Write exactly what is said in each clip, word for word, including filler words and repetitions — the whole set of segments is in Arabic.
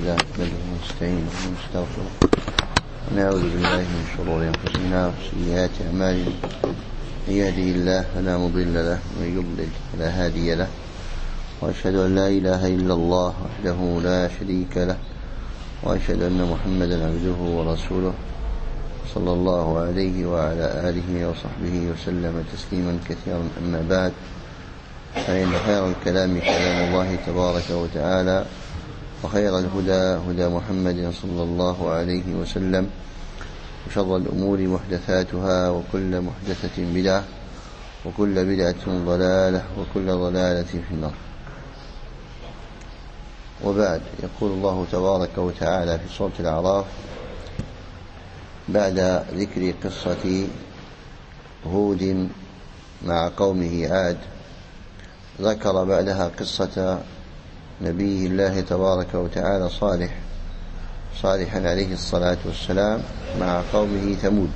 لله نحمده ونستعينه ونستغفره ونعوذ بالله من شرور أنفسنا وسيئات أعمالنا من يهده الله فلا مضل له ومن يضلل فلا هادي له وأشهد أن لا إله إلا الله وحده لا شريك له وأشهد أن محمدا عبده ورسوله صلى الله عليه وعلى آله وصحبه وسلم تسليما كثيرا. أما بعد، فإن خير الكلام كلام الله تبارك وتعالى، وخير الهدى هدى محمد صلى الله عليه وسلم، وشر الأمور محدثاتها، وكل محدثة بدعة، وكل بدعة ضلالة، وكل ضلالة في النار. وبعد، يقول الله تبارك وتعالى في سورة الأعراف بعد ذكر قصة هود مع قومه عاد، ذكر بعدها قصة نبي الله تبارك وتعالى صالح صالحا عليه الصلاة والسلام مع قومه ثمود.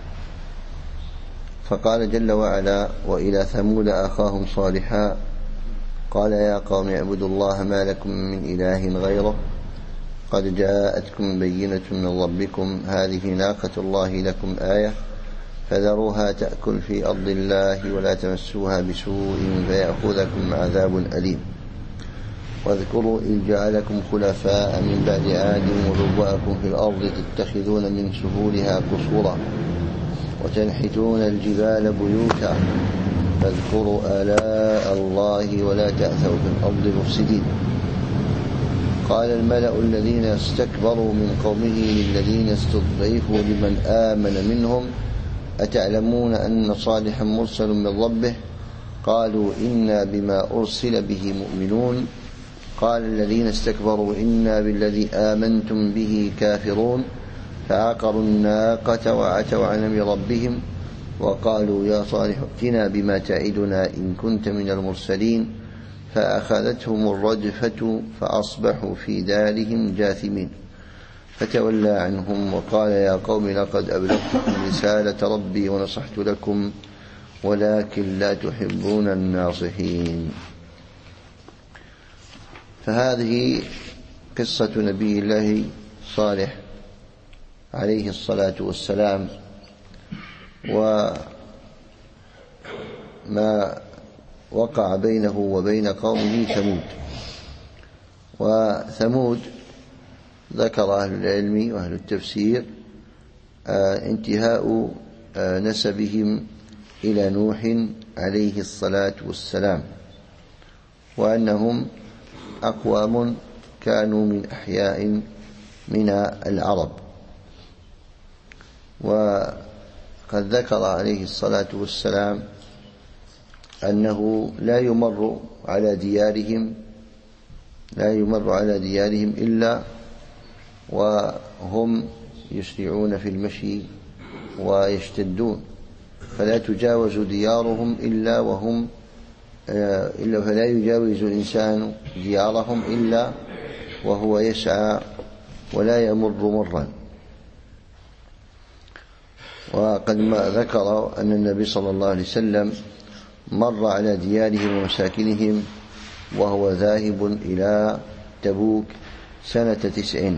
فقال جل وعلا: وإلى ثمود أخاهم صالحا قال يا قوم اعبدوا الله ما لكم من إله غيره قد جاءتكم بينة من ربكم هذه ناقة الله لكم آية فذروها تأكل في أرض الله ولا تمسوها بسوء فيأخذكم عذاب أليم. واذكروا إذ جعلكم خلفاء من بعد عاد وبوأكم في الأرض تتخذون من سهولها قصورا وتنحتون الجبال بيوتا فاذكروا آلاء الله ولا تأثوا في الأرض مفسدين. قال الملأ الذين استكبروا من قومه للذين استضعفوا لمن آمن منهم أتعلمون أن صالحا مرسل من ربه قالوا إنا بما أرسل به مؤمنون قال الذين استكبروا إنا بالذي آمنتم به كافرون فعقروا الناقة وعتوا عن أمر ربهم وقالوا يا صالح ائتنا بما تعدنا إن كنت من المرسلين فأخذتهم الرجفة فأصبحوا في دارهم جاثمين. فتولى عنهم وقال يا قوم لقد أبلغتكم رسالة ربي ونصحت لكم ولكن لا تحبون الناصحين. فهذه قصة نبي الله صالح عليه الصلاة والسلام وما وقع بينه وبين قومه ثمود. وثمود ذكر أهل العلم وأهل التفسير انتهاء نسبهم إلى نوح عليه الصلاة والسلام، وأنهم أقوام كانوا من أحياء من العرب. وقد ذكر عليه الصلاة والسلام أنه لا يمر على ديارهم لا يمر على ديارهم إلا وهم يسرعون في المشي ويشتدون، فلا تجاوز ديارهم إلا وهم إلا فلا يجاوز الإنسان ديارهم إلا وهو يسعى ولا يمر مرا. وقد ما ذكر أن النبي صلى الله عليه وسلم مر على ديارهم ومساكنهم وهو ذاهب إلى تبوك سنة تسع.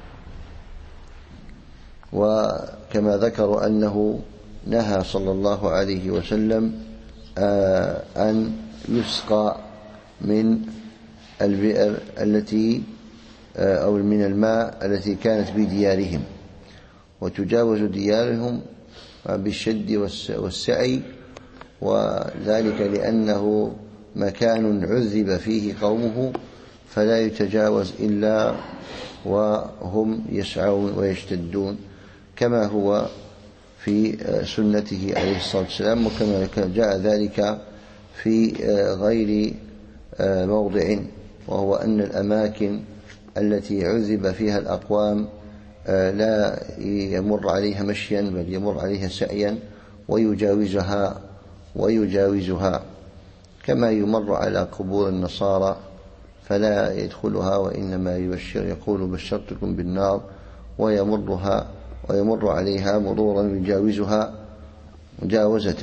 وكما ذكر أنه نهى صلى الله عليه وسلم أن يسقى من البئر التي أو من الماء التي كانت بديارهم، وتجاوز ديارهم بالشد والسعي، وذلك لأنه مكان عذب فيه قومه فلا يتجاوز إلا وهم يسعون ويشتدون، كما هو في سنته عليه الصلاة والسلام، وكما جاء ذلك في غير موضع، وهو أن الأماكن التي عذب فيها الأقوام لا يمر عليها مشيا بل يمر عليها سعيا ويجاوزها ويجاوزها كما يمر على قبور النصارى فلا يدخلها، وإنما يبشر يقول بشرتكم بالنار ويمرها ويمر عليها مرورا يجاوزها مجاوزة.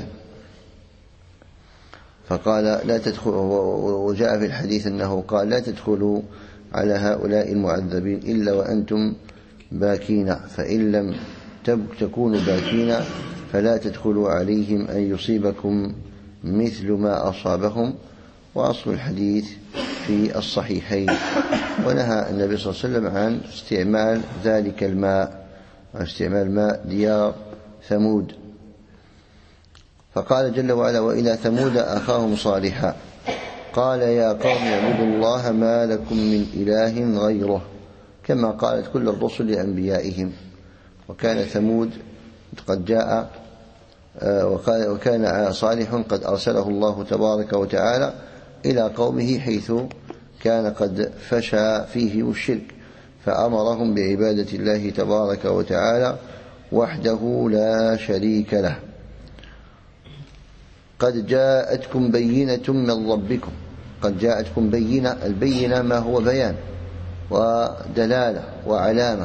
فقال لا تدخلوا، وجاء في الحديث أنه قال لا تدخلوا على هؤلاء المعذبين إلا وأنتم باكين، فإن لم تكونوا باكين فلا تدخلوا عليهم أن يصيبكم مثل ما أصابهم. وأصل الحديث في الصحيحين. ونهى النبي صلى الله عليه وسلم عن استعمال ذلك الماء، عن استعمال ماء ديار ثمود. فقال جل وعلا: وإلى ثمود أخاهم صالحا قال يا قوم اعبدوا الله ما لكم من إله غيره، كما قالت كل الرسل لأنبيائهم. وكان ثمود قد جاء وكان صالح قد أرسله الله تبارك وتعالى إلى قومه، حيث كان قد فشى فيهم الشرك، فأمرهم بعبادة الله تبارك وتعالى وحده لا شريك له. قد جاءتكم بينة من ربكم. قد جاءتكم بينة، البينة ما هو بيان ودلالة وعلامة.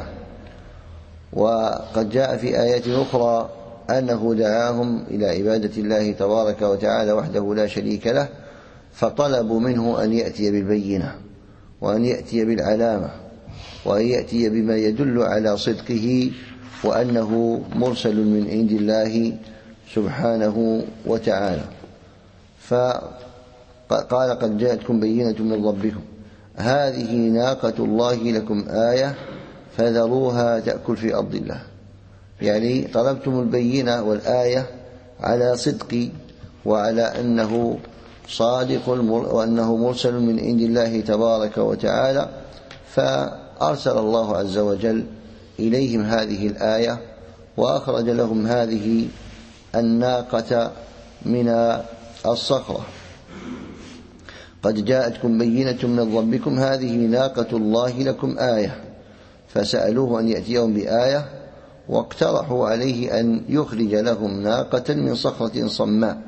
وقد جاء في آيات أخرى أنه دعاهم إلى عبادة الله تبارك وتعالى وحده لا شريك له، فطلبوا منه أن يأتي بالبينة وأن يأتي بالعلامة وأن يأتي بما يدل على صدقه وأنه مرسل من عند الله سبحانه وتعالى. فقال قد جاءتكم بينة من ربكم هذه ناقة الله لكم آية فذروها تأكل في أرض الله. يعني طلبتم البينة والآية على صدق وعلى أنه صادق وأنه مرسل من عند الله تبارك وتعالى، فأرسل الله عز وجل إليهم هذه الآية وأخرج لهم هذه الناقة من الصخرة. قد جاءتكم بينة من ربكم هذه ناقة الله لكم آية، فسألوه أن يأتيهم بآية واقترحوا عليه أن يخرج لهم ناقة من صخرة صماء،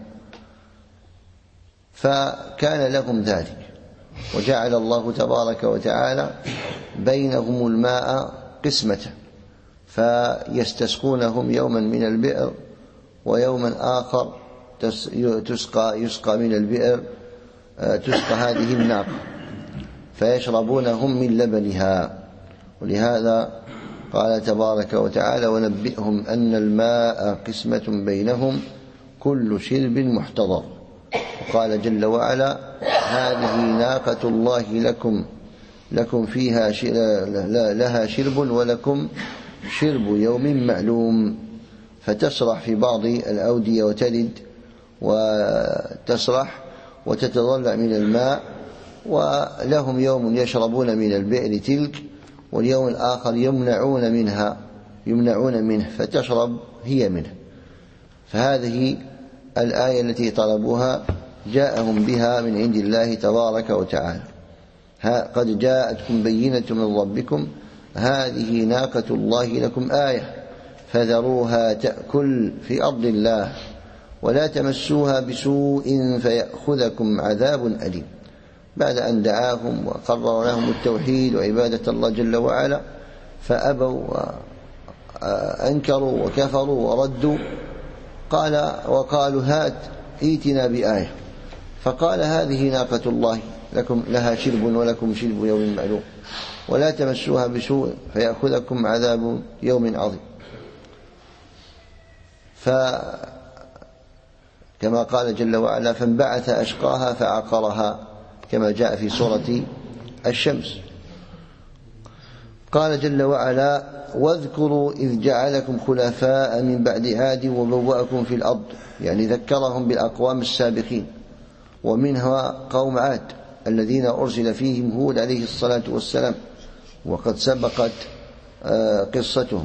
فكان لهم ذلك. وجعل الله تبارك وتعالى بينهم الماء قسمة، فيستسقونهم يوما من البئر ويوما آخر تسقى يسقى من البئر تسقى هذه الناقة، فيشربونهم من لبنها. ولهذا قال تبارك وتعالى ونبئهم أن الماء قسمة بينهم كل شرب محتضر. وقال جل وعلا هذه ناقة الله لكم لكم فيها لها شرب ولكم شرب يوم معلوم. فتسرح في بعض الأودية وتلد وتسرح وتتضلع من الماء، ولهم يوم يشربون من البئر تلك، واليوم الآخر يمنعون منها يمنعون منه فتشرب هي منه. فهذه الآية التي طلبوها جاءهم بها من عند الله تبارك وتعالى. قد جاءتكم بينة من ربكم هذه ناقة الله لكم آية فذروها تأكل في أرض الله ولا تمسوها بسوء فيأخذكم عذاب أليم. بعد أن دعاهم وقرر لهم التوحيد وعبادة الله جل وعلا فأبوا وأنكروا وكفروا وردوا، قال وقالوا هات ائتنا بآية. فقال هذه ناقة الله لكم لها شرب ولكم شرب يوم معلوم ولا تمسوها بسوء فيأخذكم عذاب يوم عظيم. فكما قال جل وعلا فانبعث أشقاها فعقرها، كما جاء في سورة الشمس. قال جل وعلا واذكروا إذ جعلكم خلفاء من بعد عاد وبوأكم في الأرض، يعني ذكرهم بالأقوام السابقين، ومنها قوم عاد الذين أرسل فيهم هود عليه الصلاة والسلام وقد سبقت قصتهم،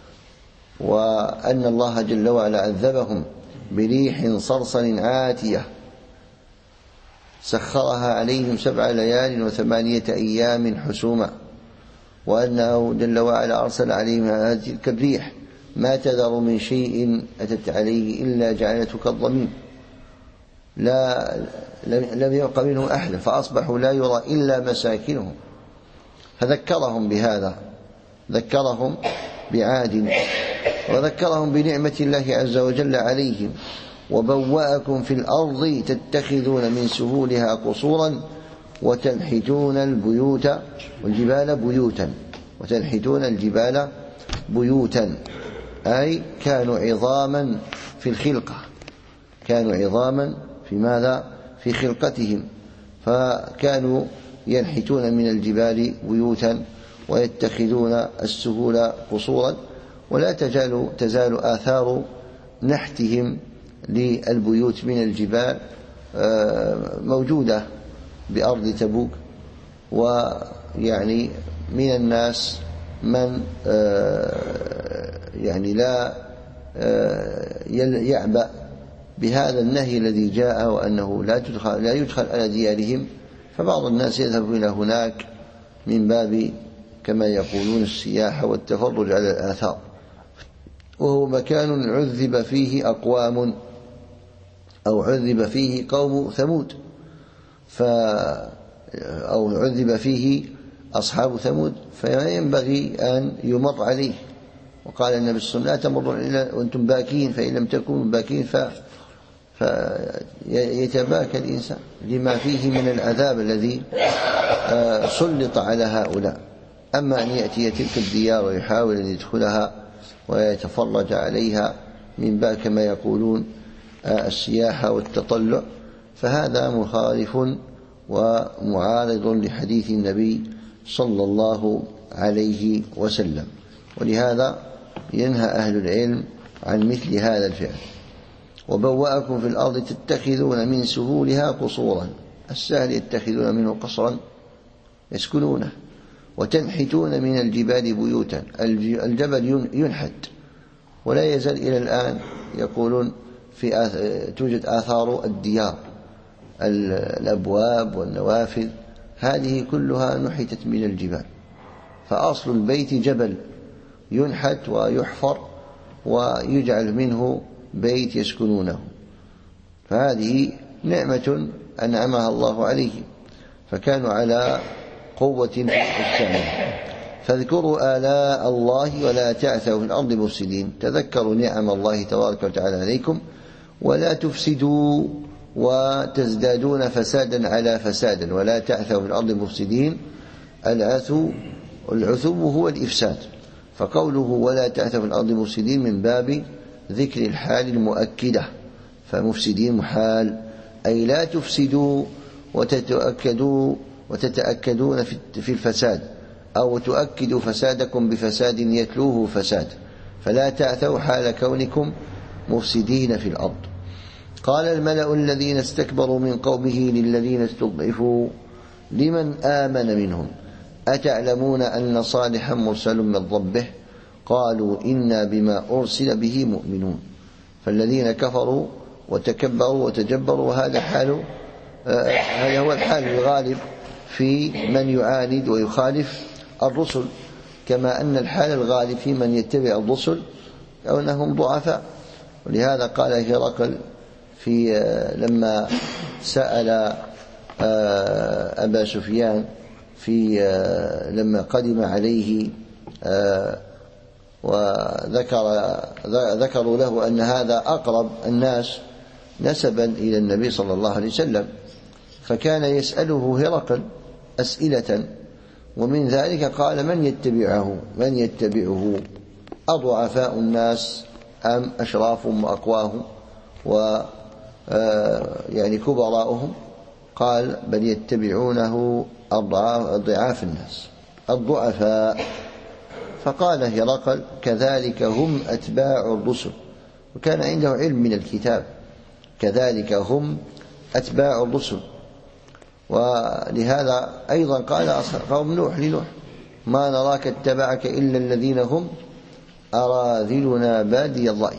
وأن الله جل وعلا عذبهم بريح صرصر عاتية سخرها عليهم سبع ليال وثمانية أيام حسوما، وأنه جل وعلا أرسل عليهم هذه تلك الريح ما تذر من شيء أتت عليه إلا جعلته كالضميم، لا لم يبق منه أحد، فأصبحوا لا يرى إلا مساكنهم. فذكرهم بهذا، ذكرهم بعاد وذكرهم بنعمة الله عز وجل عليهم. وبوأكم في الأرض تتخذون من سهولها قصورا وتنحتون البيوت والجبال بيوتا وتنحتون الجبال بيوتا أي كانوا عظاما في الخلقة كانوا عظاما في ماذا في خلقتهم فكانوا ينحتون من الجبال بيوتا ويتخذون السهول قصورا ولا تزال تزال آثار نحتهم للبيوت من الجبال موجودة بأرض تبوك ويعني من الناس من يعني لا يعبأ بهذا النهي الذي جاء وأنه لا تدخل لا يدخل على ديارهم فبعض الناس يذهب إلى هناك من باب كما يقولون السياحة والتفرج على الآثار وهو مكان عذب فيه أقوام أو عذب فيه قوم ثمود ف أو عذب فيه أصحاب ثمود فلا ينبغي أن يمر عليه وقال النبي صلى الله عليه وسلم لا تمرون إلا وأنتم باكين فإن لم تكونوا باكين ف فيتباكى الإنسان لما فيه من العذاب الذي سلط على هؤلاء أما أن يأتي تلك الديار ويحاول أن يدخلها ويتفرج عليها من باب كما يقولون السياحة والتطلع فهذا مخالف ومعارض لحديث النبي صلى الله عليه وسلم ولهذا ينهى أهل العلم عن مثل هذا الفعل وبوأكم في الأرض تتخذون من سهولها قصورا السهل يتخذون منه قصرا يسكنونه وتنحتون من الجبال بيوتا الجبل ينحت ولا يزال إلى الآن يقولون في آث... توجد آثار الديار الأبواب والنوافذ هذه كلها نحتت من الجبال فأصل البيت جبل ينحت ويحفر ويجعل منه بيت يسكنونه فهذه نعمة أنعمها الله عليهم فكانوا على قوة في السماء فاذكروا آلاء الله ولا تعثوا في الأرض مفسدين تذكروا نعم الله تبارك وتعالى عليكم ولا تفسدوا وتزدادون فسادا على فساد ولا تعثوا في الأرض مفسدين العثو العثو هو الإفساد فقوله ولا تعثوا في الأرض مفسدين من باب ذكر الحال المؤكدة فمفسدين محال أي لا تفسدوا وتتأكدوا وتتأكدون في الفساد أو تؤكدوا فسادكم بفساد يتلوه فساد فلا تعثوا حال كونكم مفسدين في الأرض قال الملأ الذين استكبروا من قومه للذين استضعفوا لمن آمن منهم أتعلمون أن صالحا مرسل من ربه قالوا إنا بما أرسل به مؤمنون فالذين كفروا وتكبروا وتجبروا وهذا حال هذا هو الحال الغالب في من يعاند ويخالف الرسل كما أن الحال الغالب في من يتبع الرسل أو أنهم ضعفاء ولهذا قال هرقل في لما سأل أبا سفيان في لما قدم عليه وذكر ذكروا له أن هذا أقرب الناس نسبا إلى النبي صلى الله عليه وسلم فكان يسأله هرقل أسئلة ومن ذلك قال من يتبعه من يتبعه أضعفاء الناس أم أشرافهم وأقواهم و يعني كبراؤهم قال بل يتبعونه أضعاف الناس الضعفاء فقال هرقل كذلك هم أتباع الرسل وكان عنده علم من الكتاب كذلك هم أتباع الرسل ولهذا أيضا قال قوم نوح لنوح ما نراك اتبعك إلا الذين هم أراذلنا بادي الرأي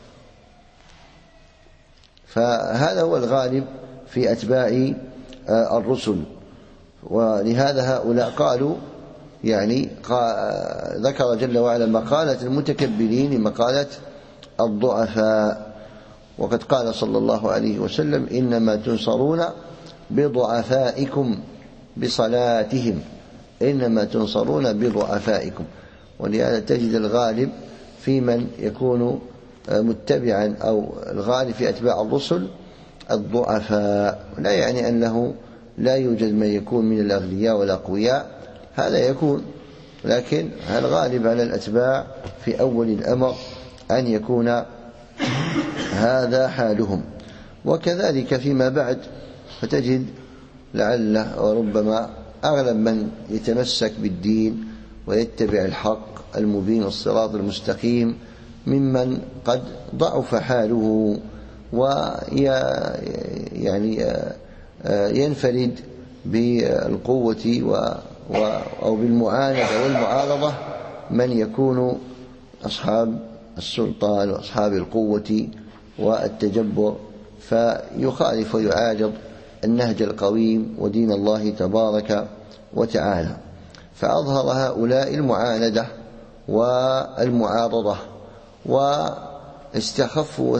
فهذا هو الغالب في أتباع الرسل ولهذا هؤلاء قالوا يعني ذكر جل وعلا مقالة المتكبرين مقالة الضعفاء وقد قال صلى الله عليه وسلم إنما تنصرون بضعفائكم بصلاتهم إنما تنصرون بضعفائكم ولهذا تجد الغالب في من يكون متبعا أو الغالب في أتباع الرسل الضعفاء لا يعني أنه لا يوجد من يكون من الأغنياء والأقوياء، هذا يكون، لكن الغالب على الأتباع في أول الأمر أن يكون هذا حالهم. وكذلك فيما بعد فتجد لعل وربما أغلب من يتمسك بالدين ويتبع الحق المبين والصراط المستقيم ممن قد ضعف حاله ويعني ينفرد بالقوة أو بالمعاندة والمعارضة من يكون أصحاب السلطان وأصحاب القوة والتجبر، فيخالف ويعارض النهج القويم ودين الله تبارك وتعالى. فأظهر هؤلاء المعاندة والمعارضة واستخفوا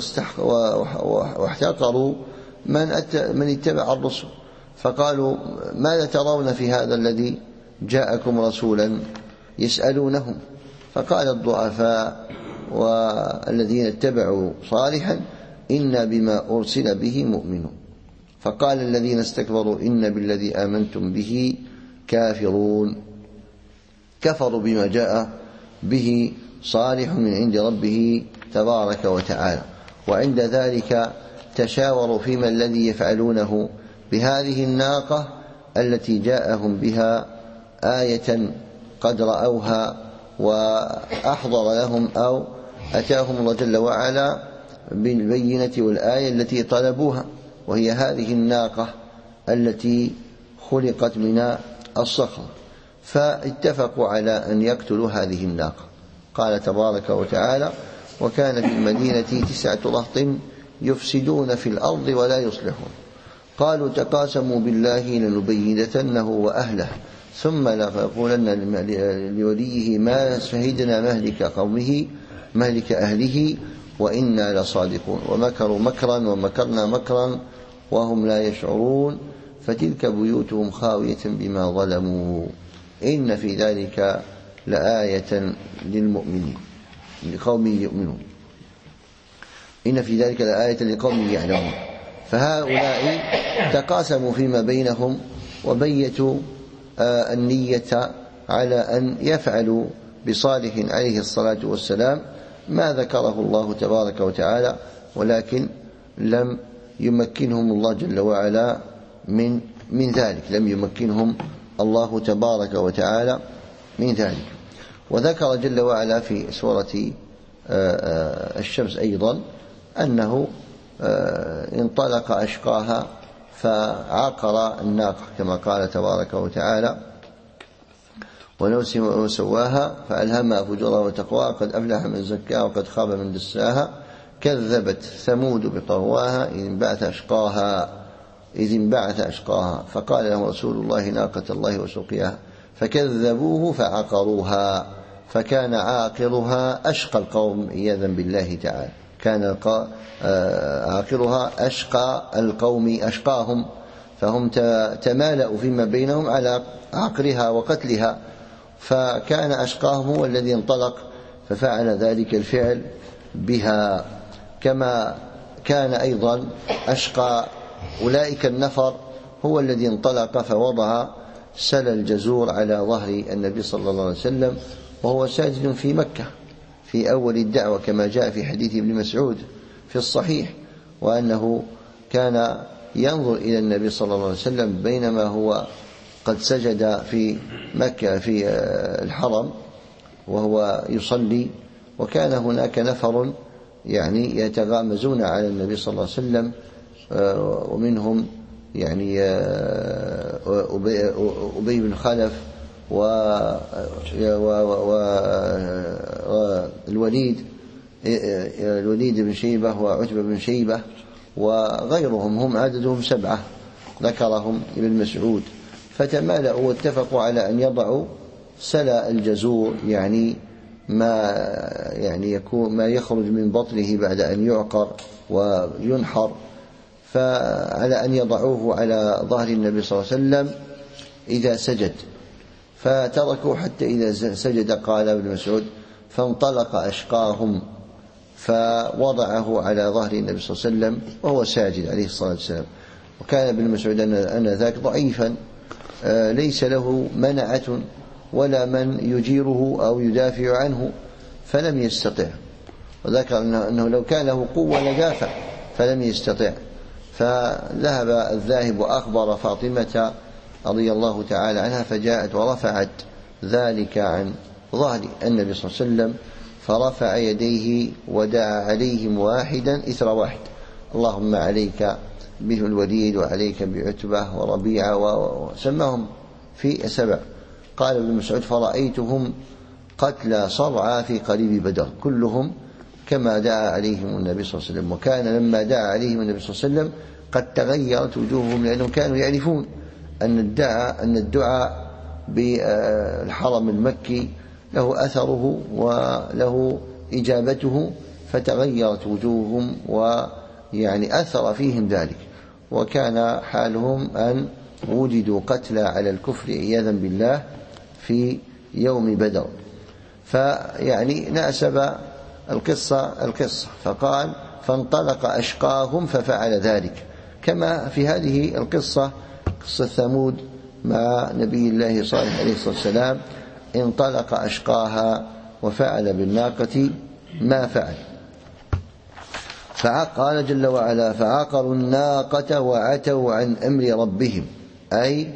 واحتقروا من من اتبع الرسل، فقالوا ماذا ترون في هذا الذي جاءكم رسولا يسألونهم؟ فقال الضعفاء والذين اتبعوا صالحا إنا بما أرسل به مؤمنون. فقال الذين استكبروا إن بالذي آمنتم به كافرون، كفروا بما جاء به صالح من عند ربه تبارك وتعالى. وعند ذلك تشاوروا فيما الذي يفعلونه بهذه الناقة التي جاءهم بها آية قد رأوها وأحضر لهم أو أتاهم الله جل وعلا بالبينة والآية التي طلبوها، وهي هذه الناقة التي خلقت من الصخر. فاتفقوا على أن يقتلوا هذه الناقة. قال تبارك وتعالى وكان في المدينة تسعة رهط يفسدون في الأرض ولا يصلحون قالوا تقاسموا بالله لنبيننه وأهله ثم لنقولن لوليه ما شهدنا مهلك قومه مهلك أهله وإنا لصادقون ومكروا مكرا ومكرنا مكرا وهم لا يشعرون فتلك بيوتهم خاوية بما ظلموا إن في ذلك لآية للمؤمنين لقوم يؤمنون إن في ذلك لآية لقوم يعلمون. فهؤلاء تقاسموا فيما بينهم وبيتوا النية على أن يفعلوا بصالح عليه الصلاة والسلام ما ذكره الله تبارك وتعالى، ولكن لم يمكنهم الله جل وعلا من من ذلك، لم يمكنهم الله تبارك وتعالى من ذلك. وذكر جل وعلا في سورة الشمس أيضا أنه انطلق أشقاها فعقر الناقة كما قال تبارك وتعالى ونفس وسواها فألهمها فجورها وتقواها قد أفلح من زكاها وقد خاب من دساها كذبت ثمود بطغواها إذ انبعث أشقاها إذ انبعث أشقاها فقال لهم رسول الله ناقة الله وسقياها فكذبوه فعقروها فكان عاقرها أشقى القوم عياذا بالله تعالى، كان عاقرها أشقى القوم أشقاهم، فهم تمالأوا فيما بينهم على عقرها وقتلها، فكان أشقاهم هو الذي انطلق ففعل ذلك الفعل بها. كما كان أيضا أشقى أولئك النفر هو الذي انطلق فوضع سل الجزور على ظهر النبي صلى الله عليه وسلم وهو ساجد في مكة في أول الدعوة كما جاء في حديث ابن مسعود في الصحيح، وأنه كان ينظر إلى النبي صلى الله عليه وسلم بينما هو قد سجد في مكة في الحرم وهو يصلي، وكان هناك نفر يعني يتغامزون على النبي صلى الله عليه وسلم ومنهم يعني أبي بن خلف والوليد الوليد بن شيبة وعتبة بن شيبة وغيرهم، هم عددهم سبعة ذكرهم ابن مسعود، فتمالأوا واتفقوا على أن يضعوا سلا الجزور يعني ما يعني يكون ما يخرج من بطنه بعد أن يعقر وينحر، فعلى أن يضعوه على ظهر النبي صلى الله عليه وسلم إذا سجد، فتركوا حتى إذا سجد قال ابن مسعود فانطلق أشقاهم فوضعه على ظهر النبي صلى الله عليه وسلم وهو ساجد عليه الصلاة والسلام. وكان ابن مسعود آنذاك ضعيفا ليس له منعة ولا من يجيره أو يدافع عنه فلم يستطع، وذكر أنه لو كان له قوة لدافع فلم يستطع، فذهب الذاهب وأخبر فاطمة رضي الله تعالى عنها فجاءت ورفعت ذلك عن ظهر النبي صلى الله عليه وسلم، فرفع يديه ودعا عليهم واحدا إثر واحد: اللهم عليك به الوليد وعليك بعتبة وربيعة، وسماهم في سبع. قال ابن مسعود: فرأيتهم قتلى صرعى في قريب بدر كلهم كما دعا عليهم النبي صلى الله عليه وسلم. وكان لما دعا عليهم النبي صلى الله عليه وسلم قد تغيرت وجوههم، لأنهم كانوا يعرفون أن الدعاء أن الدعاء بالحرم المكي له أثره وله إجابته، فتغيرت وجوههم ويعني أثر فيهم ذلك، وكان حالهم أن وجدوا قتلى على الكفر عياذا بالله في يوم بدر. فيعني ناسب القصة القصة فقال: فانطلق أشقاهم ففعل ذلك، كما في هذه القصة قصة ثمود مع نبي الله صالح عليه الصلاة والسلام، انطلق أشقاها وفعل بالناقة ما فعل. فقال جل وعلا: فعقروا الناقة وعتوا عن أمر ربهم، أي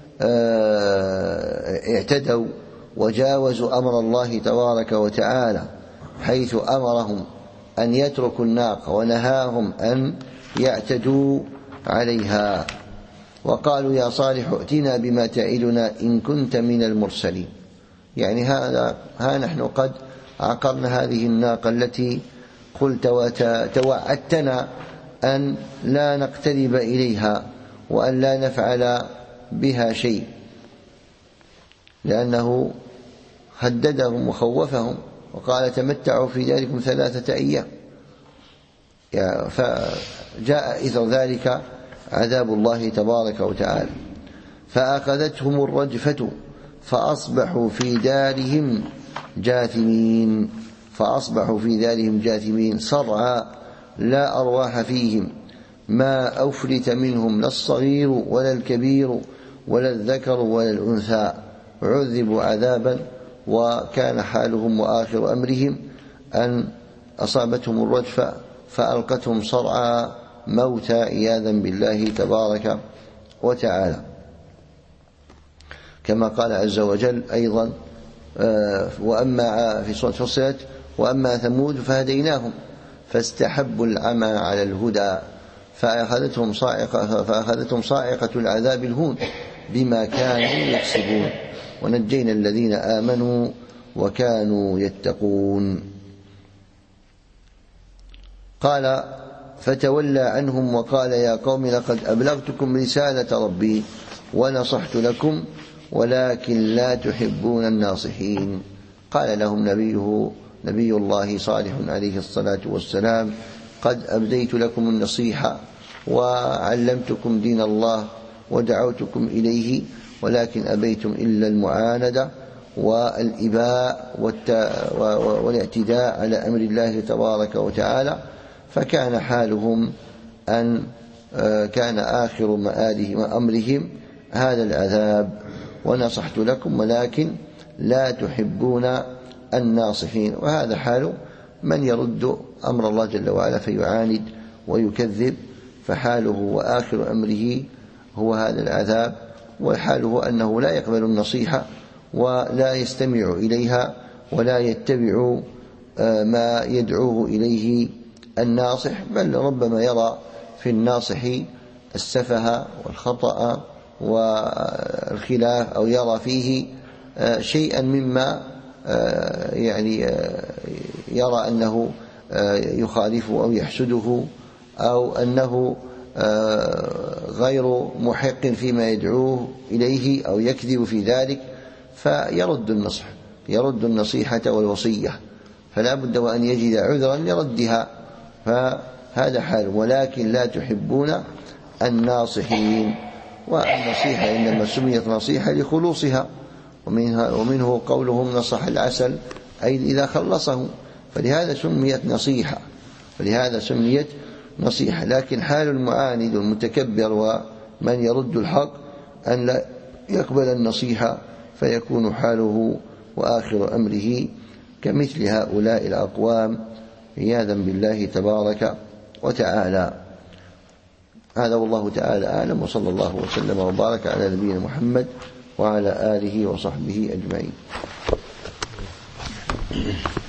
اعتدوا وجاوزوا أمر الله تبارك وتعالى، حيث أمرهم أن يتركوا الناقة ونهاهم أن يعتدوا عليها. وقالوا: يا صالح ائتنا بما تعدنا إن كنت من المرسلين. يعني هذا ها نحن قد عقرنا هذه الناقة التي قلت وتوعدتنا أن لا نقترب إليها وأن لا نفعل بها شيء، لأنه هددهم وخوفهم وقال: تمتعوا في داركم ثلاثة أيام. فجاء إثر ذلك عذاب الله تبارك وتعالى، فأخذتهم الرجفة فأصبحوا في دارهم جاثمين فأصبحوا في دارهم جاثمين صرعى لا أرواح فيهم، ما أفلت منهم لا الصغير ولا الكبير ولا الذكر ولا الأنثى، عذبوا عذابا. وكان حالهم وآخر أمرهم أن أصابتهم الرجفة فألقتهم صرعى موتى عياذا بالله تبارك وتعالى، كما قال عز وجل أيضا: وأما في سورة فصلت: وأما ثمود فهديناهم فاستحبوا العمى على الهدى فأخذتهم صاعقة فأخذتهم صاعقة العذاب الهون بما كانوا يكسبون ونجينا الذين آمنوا وكانوا يتقون. قال: فتولى عنهم وقال: يا قوم لقد أبلغتكم رسالة ربي ونصحت لكم ولكن لا تحبون الناصحين. قال لهم نبيه نبي الله صالح عليه الصلاة والسلام: قد أبديت لكم النصيحة وعلمتكم دين الله ودعوتكم إليه، ولكن أبيتم إلا المعاندة والإباء والاعتداء على أمر الله تبارك وتعالى. فكان حالهم أن كان آخر مآلهم وأمرهم هذا العذاب. ونصحت لكم ولكن لا تحبون الناصحين. وهذا حال من يرد أمر الله جل وعلا فيعاند ويكذب، فحاله وآخر أمره هو هذا العذاب. وحاله أنه لا يقبل النصيحة ولا يستمع إليها ولا يتبع ما يدعوه إليه الناصح، بل ربما يرى في الناصح السفه والخطأ والخلاف، أو يرى فيه شيئا مما يعني يرى أنه يخالفه أو يحسده أو أنه غير محق فيما يدعوه إليه أو يكذب في ذلك، فيرد النصح يرد النصيحة والوصية، فلا بد وأن يجد عذرا لردها. فهذا حال. ولكن لا تحبون الناصحين. والنصيحة إنما سميت نصيحة لخلوصها، ومنها ومنه قولهم نصح العسل أي إذا خلصه، فلهذا سميت نصيحة، فلهذا سميت نصيحة. لكن حال المعاند والمتكبر ومن يرد الحق أن لا يقبل النصيحة، فيكون حاله وآخر أمره كمثل هؤلاء الأقوام عياذا بالله تبارك وتعالى. هذا والله تعالى أعلم، وصلى الله وسلم وبارك على نبينا محمد وعلى آله وصحبه أجمعين.